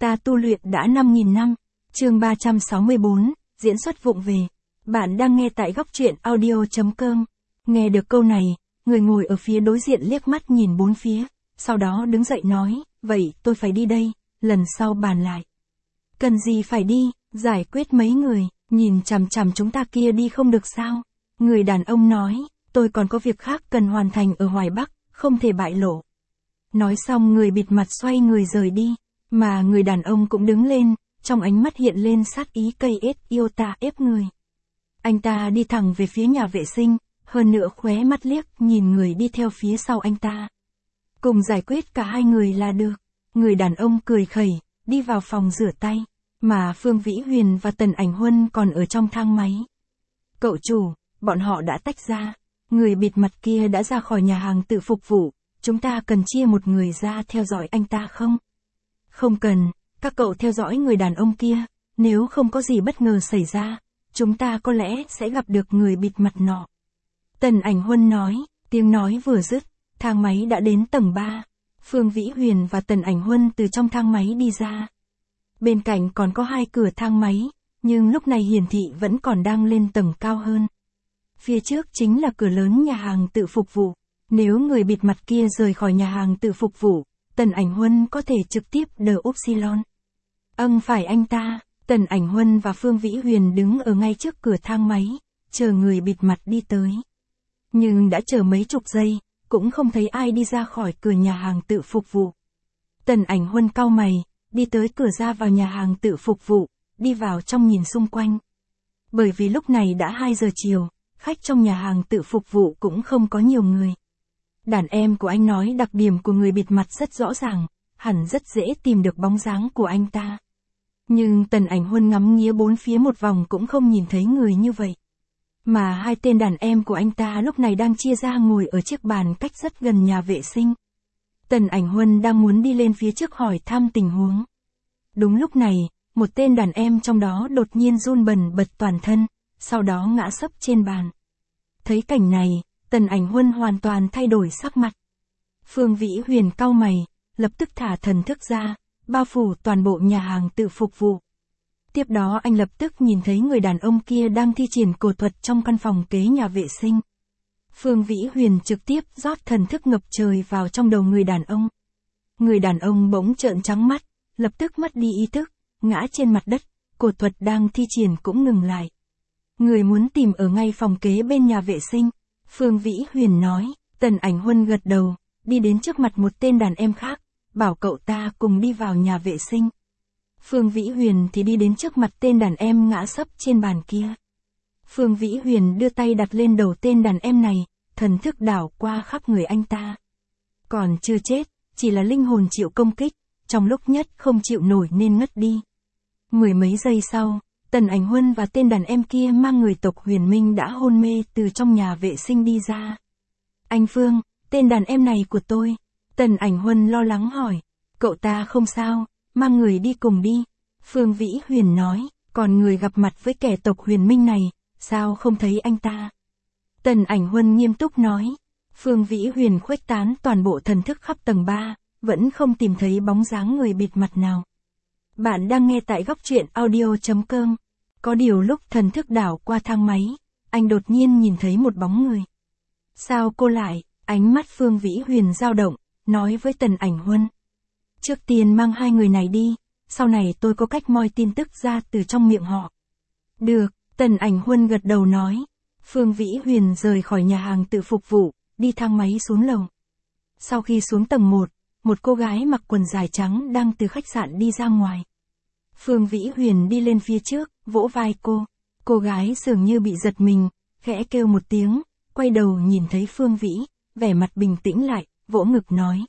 Ta tu luyện đã 5.000 năm. Chương 364, diễn xuất vụng về. Bạn đang nghe tại góc truyện audio.com. Nghe được câu này, người ngồi ở phía đối diện liếc mắt nhìn bốn phía, sau đó đứng dậy nói, vậy tôi phải đi đây, lần sau bàn lại. Cần gì phải đi, giải quyết mấy người, nhìn chằm chằm chúng ta kia đi không được sao? Người đàn ông nói, tôi còn có việc khác cần hoàn thành ở Hoài Bắc, không thể bại lộ. Nói xong người bịt mặt xoay người rời đi, mà người đàn ông cũng đứng lên, trong ánh mắt hiện lên sát ý cây yêu ta ép người. Anh ta đi thẳng về phía nhà vệ sinh, hơn nữa khóe mắt liếc nhìn người đi theo phía sau anh ta. Cùng giải quyết cả hai người là được. Người đàn ông cười khẩy, đi vào phòng rửa tay, mà Phương Vĩ Huyền và Tần Ảnh Huân còn ở trong thang máy. Cậu chủ, bọn họ đã tách ra. Người bịt mặt kia đã ra khỏi nhà hàng tự phục vụ, chúng ta cần chia một người ra theo dõi anh ta không? Không cần, các cậu theo dõi người đàn ông kia, nếu không có gì bất ngờ xảy ra, chúng ta có lẽ sẽ gặp được người bịt mặt nọ. Tần Ảnh Huân nói, tiếng nói vừa dứt, thang máy đã đến tầng 3. Phương Vĩ Huyền và Tần Ảnh Huân từ trong thang máy đi ra. Bên cạnh còn có hai cửa thang máy, nhưng lúc này hiển thị vẫn còn đang lên tầng cao hơn. Phía trước chính là cửa lớn nhà hàng tự phục vụ. Nếu người bịt mặt kia rời khỏi nhà hàng tự phục vụ, Tần Ảnh Huân có thể trực tiếp đờ Upsilon. Phải anh ta. Tần Ảnh Huân và Phương Vĩ Huyền đứng ở ngay trước cửa thang máy, chờ người bịt mặt đi tới. Nhưng đã chờ mấy chục giây, cũng không thấy ai đi ra khỏi cửa nhà hàng tự phục vụ. Tần Ảnh Huân cau mày, đi tới cửa ra vào nhà hàng tự phục vụ, đi vào trong nhìn xung quanh. Bởi vì lúc này đã 2 giờ chiều, khách trong nhà hàng tự phục vụ cũng không có nhiều người. Đàn em của anh nói đặc điểm của người bịt mặt rất rõ ràng, hẳn rất dễ tìm được bóng dáng của anh ta. Nhưng Tần Ảnh Huân ngắm nghía bốn phía một vòng cũng không nhìn thấy người như vậy. Mà hai tên đàn em của anh ta lúc này đang chia ra ngồi ở chiếc bàn cách rất gần nhà vệ sinh. Tần Ảnh Huân đang muốn đi lên phía trước hỏi thăm tình huống. Đúng lúc này, một tên đàn em trong đó đột nhiên run bần bật toàn thân, sau đó ngã sấp trên bàn. Thấy cảnh này, Tần Ảnh Huân hoàn toàn thay đổi sắc mặt. Phương Vĩ Huyền cau mày, lập tức thả thần thức ra, bao phủ toàn bộ nhà hàng tự phục vụ. Tiếp đó anh lập tức nhìn thấy người đàn ông kia đang thi triển cổ thuật trong căn phòng kế nhà vệ sinh. Phương Vĩ Huyền trực tiếp rót thần thức ngập trời vào trong đầu người đàn ông. Người đàn ông bỗng trợn trắng mắt, lập tức mất đi ý thức, ngã trên mặt đất, cổ thuật đang thi triển cũng ngừng lại. Người muốn tìm ở ngay phòng kế bên nhà vệ sinh, Phương Vĩ Huyền nói. Tần Ảnh Huân gật đầu, đi đến trước mặt một tên đàn em khác, bảo cậu ta cùng đi vào nhà vệ sinh. Phương Vĩ Huyền thì đi đến trước mặt tên đàn em ngã sấp trên bàn kia. Phương Vĩ Huyền đưa tay đặt lên đầu tên đàn em này, thần thức đảo qua khắp người anh ta. Còn chưa chết, chỉ là linh hồn chịu công kích, trong lúc nhất không chịu nổi nên ngất đi. 10 mấy giây sau, Tần Ảnh Huân và tên đàn em kia mang người tộc Huyền Minh đã hôn mê từ trong nhà vệ sinh đi ra. Anh Phương, tên đàn em này của tôi. Tần Ảnh Huân lo lắng hỏi. Cậu ta không sao, mang người đi cùng đi. Phương Vĩ Huyền nói, còn người gặp mặt với kẻ tộc Huyền Minh này, sao không thấy anh ta? Tần Ảnh Huân nghiêm túc nói. Phương Vĩ Huyền khuếch tán toàn bộ thần thức khắp tầng 3, vẫn không tìm thấy bóng dáng người bịt mặt nào. Bạn đang nghe tại góc truyện audio.com. Có điều lúc thần thức đảo qua thang máy, anh đột nhiên nhìn thấy một bóng người. Sao cô lại? Ánh mắt Phương Vĩ Huyền dao động, nói với Tần Ảnh Huân. Trước tiên mang hai người này đi, sau này tôi có cách moi tin tức ra từ trong miệng họ. Được, Tần Ảnh Huân gật đầu nói. Phương Vĩ Huyền rời khỏi nhà hàng tự phục vụ, đi thang máy xuống lầu. Sau khi xuống tầng 1, một cô gái mặc quần dài trắng đang từ khách sạn đi ra ngoài. Phương Vĩ Huyền đi lên phía trước, vỗ vai cô. Cô gái dường như bị giật mình, khẽ kêu một tiếng, quay đầu nhìn thấy Phương Vĩ, vẻ mặt bình tĩnh lại, vỗ ngực nói.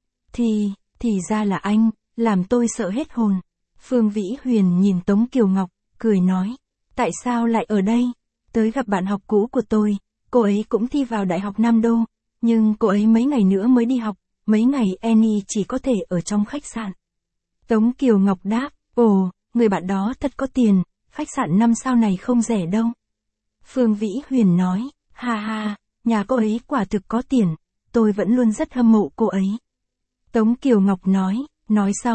Thì ra là anh, làm tôi sợ hết hồn. Phương Vĩ Huyền nhìn Tống Kiều Ngọc, cười nói. Tại sao lại ở đây? Tới gặp bạn học cũ của tôi, cô ấy cũng thi vào Đại học Nam Đô, nhưng cô ấy mấy ngày nữa mới đi học, mấy ngày Annie chỉ có thể ở trong khách sạn. Tống Kiều Ngọc đáp, ồ, người bạn đó thật có tiền, khách sạn 5 sao này không rẻ đâu. Phương Vĩ Huyền nói, ha, nhà cô ấy quả thực có tiền, tôi vẫn luôn rất hâm mộ cô ấy. Tống Kiều Ngọc nói xong,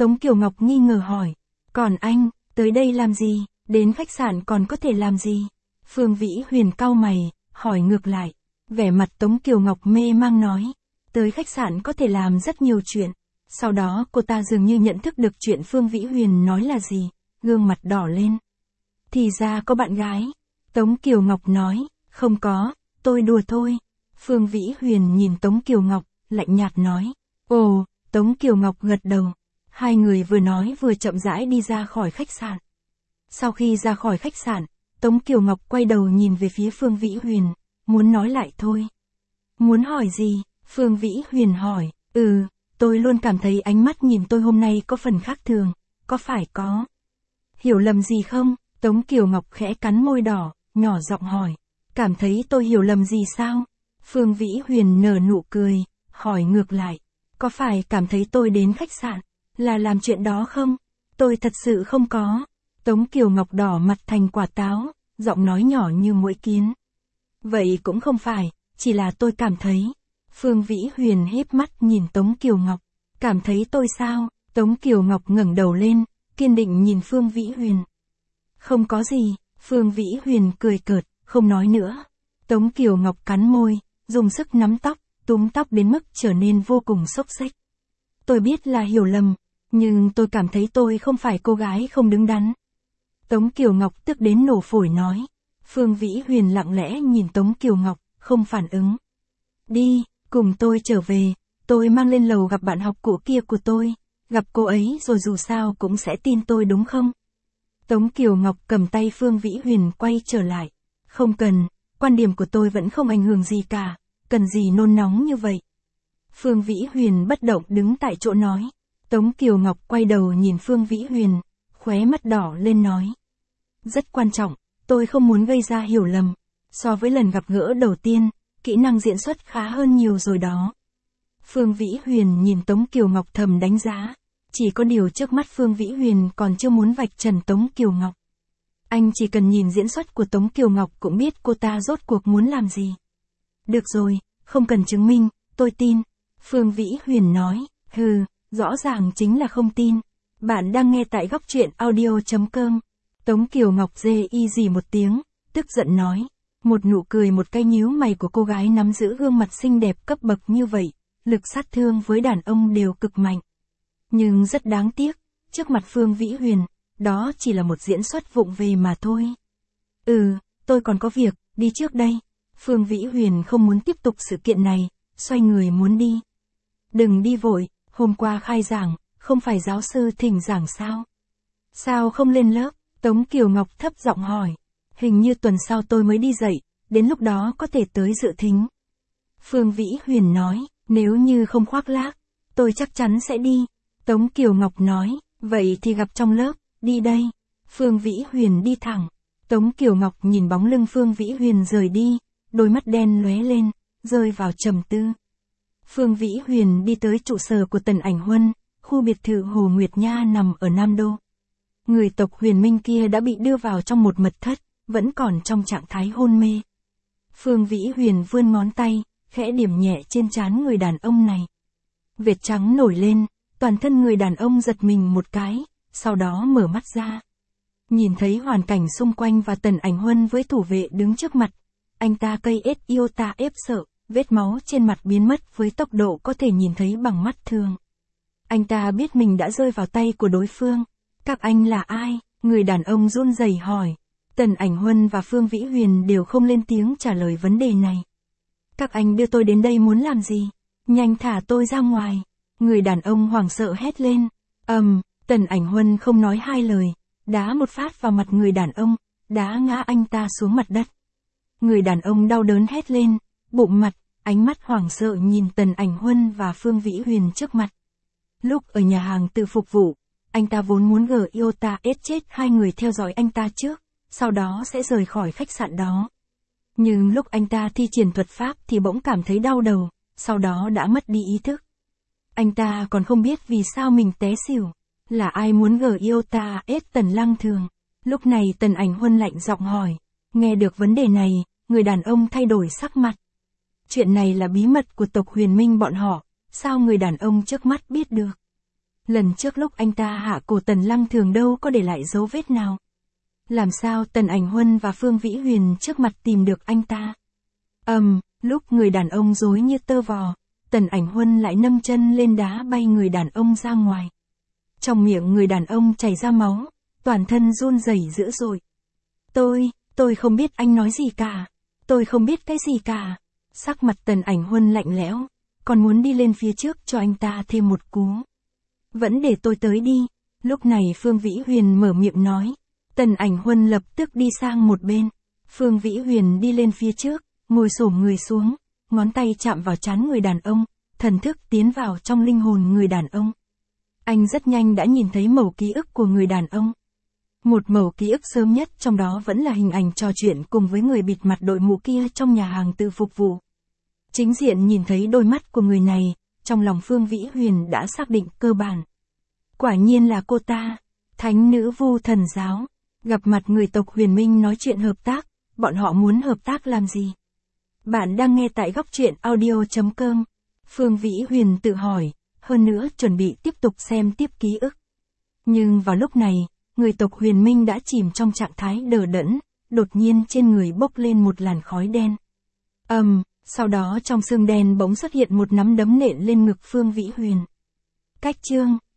Tống Kiều Ngọc nghi ngờ hỏi. Còn anh, tới đây làm gì, đến khách sạn còn có thể làm gì? Phương Vĩ Huyền cau mày, hỏi ngược lại. Vẻ mặt Tống Kiều Ngọc mê mang nói. Tới khách sạn có thể làm rất nhiều chuyện. Sau đó cô ta dường như nhận thức được chuyện Phương Vĩ Huyền nói là gì, gương mặt đỏ lên. Thì ra có bạn gái. Tống Kiều Ngọc nói, không có, tôi đùa thôi. Phương Vĩ Huyền nhìn Tống Kiều Ngọc, lạnh nhạt nói. Ồ, Tống Kiều Ngọc gật đầu. Hai người vừa nói vừa chậm rãi đi ra khỏi khách sạn. Sau khi ra khỏi khách sạn, Tống Kiều Ngọc quay đầu nhìn về phía Phương Vĩ Huyền, muốn nói lại thôi. Muốn hỏi gì? Phương Vĩ Huyền hỏi. Tôi luôn cảm thấy ánh mắt nhìn tôi hôm nay có phần khác thường, có phải có hiểu lầm gì không? Tống Kiều Ngọc khẽ cắn môi đỏ, nhỏ giọng hỏi. Cảm thấy tôi hiểu lầm gì sao? Phương Vĩ Huyền nở nụ cười, hỏi ngược lại. Có phải cảm thấy tôi đến khách sạn là làm chuyện đó không? Tôi thật sự không có. Tống Kiều Ngọc đỏ mặt thành quả táo, giọng nói nhỏ như muỗi kiến. Vậy cũng không phải, chỉ là tôi cảm thấy. Phương Vĩ Huyền híp mắt nhìn Tống Kiều Ngọc. Cảm thấy tôi sao? Tống Kiều Ngọc ngẩng đầu lên, kiên định nhìn Phương Vĩ Huyền. Không có gì, Phương Vĩ Huyền cười cợt, không nói nữa. Tống Kiều Ngọc cắn môi, dùng sức nắm tóc, túm tóc đến mức trở nên vô cùng xốc xếch. Tôi biết là hiểu lầm, nhưng tôi cảm thấy tôi không phải cô gái không đứng đắn. Tống Kiều Ngọc tức đến nổ phổi nói. Phương Vĩ Huyền lặng lẽ nhìn Tống Kiều Ngọc, không phản ứng. Đi, cùng tôi trở về, tôi mang lên lầu gặp bạn học cũ kia của tôi. Gặp cô ấy rồi dù sao cũng sẽ tin tôi đúng không? Tống Kiều Ngọc cầm tay Phương Vĩ Huyền quay trở lại. Không cần, quan điểm của tôi vẫn không ảnh hưởng gì cả, cần gì nôn nóng như vậy. Phương Vĩ Huyền bất động đứng tại chỗ nói. Tống Kiều Ngọc quay đầu nhìn Phương Vĩ Huyền, khóe mắt đỏ lên nói. Rất quan trọng, tôi không muốn gây ra hiểu lầm. So với lần gặp gỡ đầu tiên, kỹ năng diễn xuất khá hơn nhiều rồi đó. Phương Vĩ Huyền nhìn Tống Kiều Ngọc thầm đánh giá. Chỉ có điều trước mắt Phương Vĩ Huyền còn chưa muốn vạch trần Tống Kiều Ngọc. Anh chỉ cần nhìn diễn xuất của Tống Kiều Ngọc cũng biết cô ta rốt cuộc muốn làm gì. Được rồi, không cần chứng minh, tôi tin. Phương Vĩ Huyền nói. Rõ ràng chính là không tin. Bạn đang nghe tại góc truyện audio.com. Tống Kiều Ngọc dê y gì một tiếng, tức giận nói. Một nụ cười một cái nhíu mày của cô gái nắm giữ gương mặt xinh đẹp cấp bậc như vậy, lực sát thương với đàn ông đều cực mạnh. Nhưng rất đáng tiếc, trước mặt Phương Vĩ Huyền, đó chỉ là một diễn xuất vụng về mà thôi. Tôi còn có việc, đi trước đây. Phương Vĩ Huyền không muốn tiếp tục sự kiện này, xoay người muốn đi. Đừng đi vội, hôm qua khai giảng, không phải giáo sư thỉnh giảng sao? Sao không lên lớp? Tống Kiều Ngọc thấp giọng hỏi. Hình như tuần sau tôi mới đi dạy, đến lúc đó có thể tới dự thính. Phương Vĩ Huyền nói, nếu như không khoác lác, tôi chắc chắn sẽ đi. Tống Kiều Ngọc nói, vậy thì gặp trong lớp, đi đây. Phương Vĩ Huyền đi thẳng. Tống Kiều Ngọc nhìn bóng lưng Phương Vĩ Huyền rời đi, đôi mắt đen lóe lên, rơi vào trầm tư. Phương Vĩ Huyền đi tới trụ sở của Tần Ảnh Huân, khu biệt thự Hồ Nguyệt Nha nằm ở Nam Đô. Người tộc Huyền Minh kia đã bị đưa vào trong một mật thất, vẫn còn trong trạng thái hôn mê. Phương Vĩ Huyền vươn ngón tay, khẽ điểm nhẹ trên trán người đàn ông này. Vệt trắng nổi lên, toàn thân người đàn ông giật mình một cái, sau đó mở mắt ra. Nhìn thấy hoàn cảnh xung quanh và Tần Ảnh Huân với thủ vệ đứng trước mặt, anh ta cây ết iota ép sợ, vết máu trên mặt biến mất với tốc độ có thể nhìn thấy bằng mắt thường. Anh ta biết mình đã rơi vào tay của đối phương. Các anh là ai? Người đàn ông run rẩy hỏi. Tần Ảnh Huân và Phương Vĩ Huyền đều không lên tiếng trả lời vấn đề này. Các anh đưa tôi đến đây muốn làm gì? Nhanh thả tôi ra ngoài. Người đàn ông hoảng sợ hét lên. Tần Ảnh Huân không nói hai lời, đá một phát vào mặt người đàn ông, đá ngã anh ta xuống mặt đất. Người đàn ông đau đớn hét lên, bụng mặt, ánh mắt hoảng sợ nhìn Tần Ảnh Huân và Phương Vĩ Huyền trước mặt. Lúc ở nhà hàng tự phục vụ, anh ta vốn muốn iota chết hai người theo dõi anh ta trước, sau đó sẽ rời khỏi khách sạn đó. Nhưng lúc anh ta thi triển thuật pháp thì bỗng cảm thấy đau đầu, sau đó đã mất đi ý thức. Anh ta còn không biết vì sao mình té xỉu. Là ai muốn iota Tần Lăng Thường? Lúc này Tần Ảnh Huân lạnh giọng hỏi. Nghe được vấn đề này, người đàn ông thay đổi sắc mặt. Chuyện này là bí mật của tộc Huyền Minh bọn họ, sao người đàn ông trước mắt biết được? Lần trước lúc anh ta hạ cổ Tần Lăng Thường đâu có để lại dấu vết nào. Làm sao Tần Ảnh Huân và Phương Vĩ Huyền trước mặt tìm được anh ta? Lúc người đàn ông rối như tơ vò, Tần Ảnh Huân lại nâng chân lên đá bay người đàn ông ra ngoài. Trong miệng người đàn ông chảy ra máu, toàn thân run rẩy dữ dội. Tôi không biết anh nói gì cả. Tôi không biết cái gì cả. Sắc mặt Tần Ảnh Huân lạnh lẽo, còn muốn đi lên phía trước cho anh ta thêm một cú. Vẫn để tôi tới đi. Lúc này Phương Vĩ Huyền mở miệng nói. Tần Ảnh Huân lập tức đi sang một bên. Phương Vĩ Huyền đi lên phía trước, ngồi xổm người xuống, ngón tay chạm vào trán người đàn ông, thần thức tiến vào trong linh hồn người đàn ông. Anh rất nhanh đã nhìn thấy mẩu ký ức của người đàn ông. Một mẩu ký ức sớm nhất trong đó vẫn là hình ảnh trò chuyện cùng với người bịt mặt đội mũ kia trong nhà hàng tự phục vụ. Chính diện nhìn thấy đôi mắt của người này, trong lòng Phương Vĩ Huyền đã xác định cơ bản. Quả nhiên là cô ta, thánh nữ Vu Thần Giáo, gặp mặt người tộc Huyền Minh nói chuyện hợp tác, bọn họ muốn hợp tác làm gì? Bạn đang nghe tại góc truyện audio.com. Phương Vĩ Huyền tự hỏi, hơn nữa chuẩn bị tiếp tục xem tiếp ký ức. Nhưng vào lúc này, người tộc Huyền Minh đã chìm trong trạng thái đờ đẫn, đột nhiên trên người bốc lên một làn khói đen. Sau đó trong xương đen bỗng xuất hiện một nắm đấm nện lên ngực Phương Vĩ Huyền. Cách chương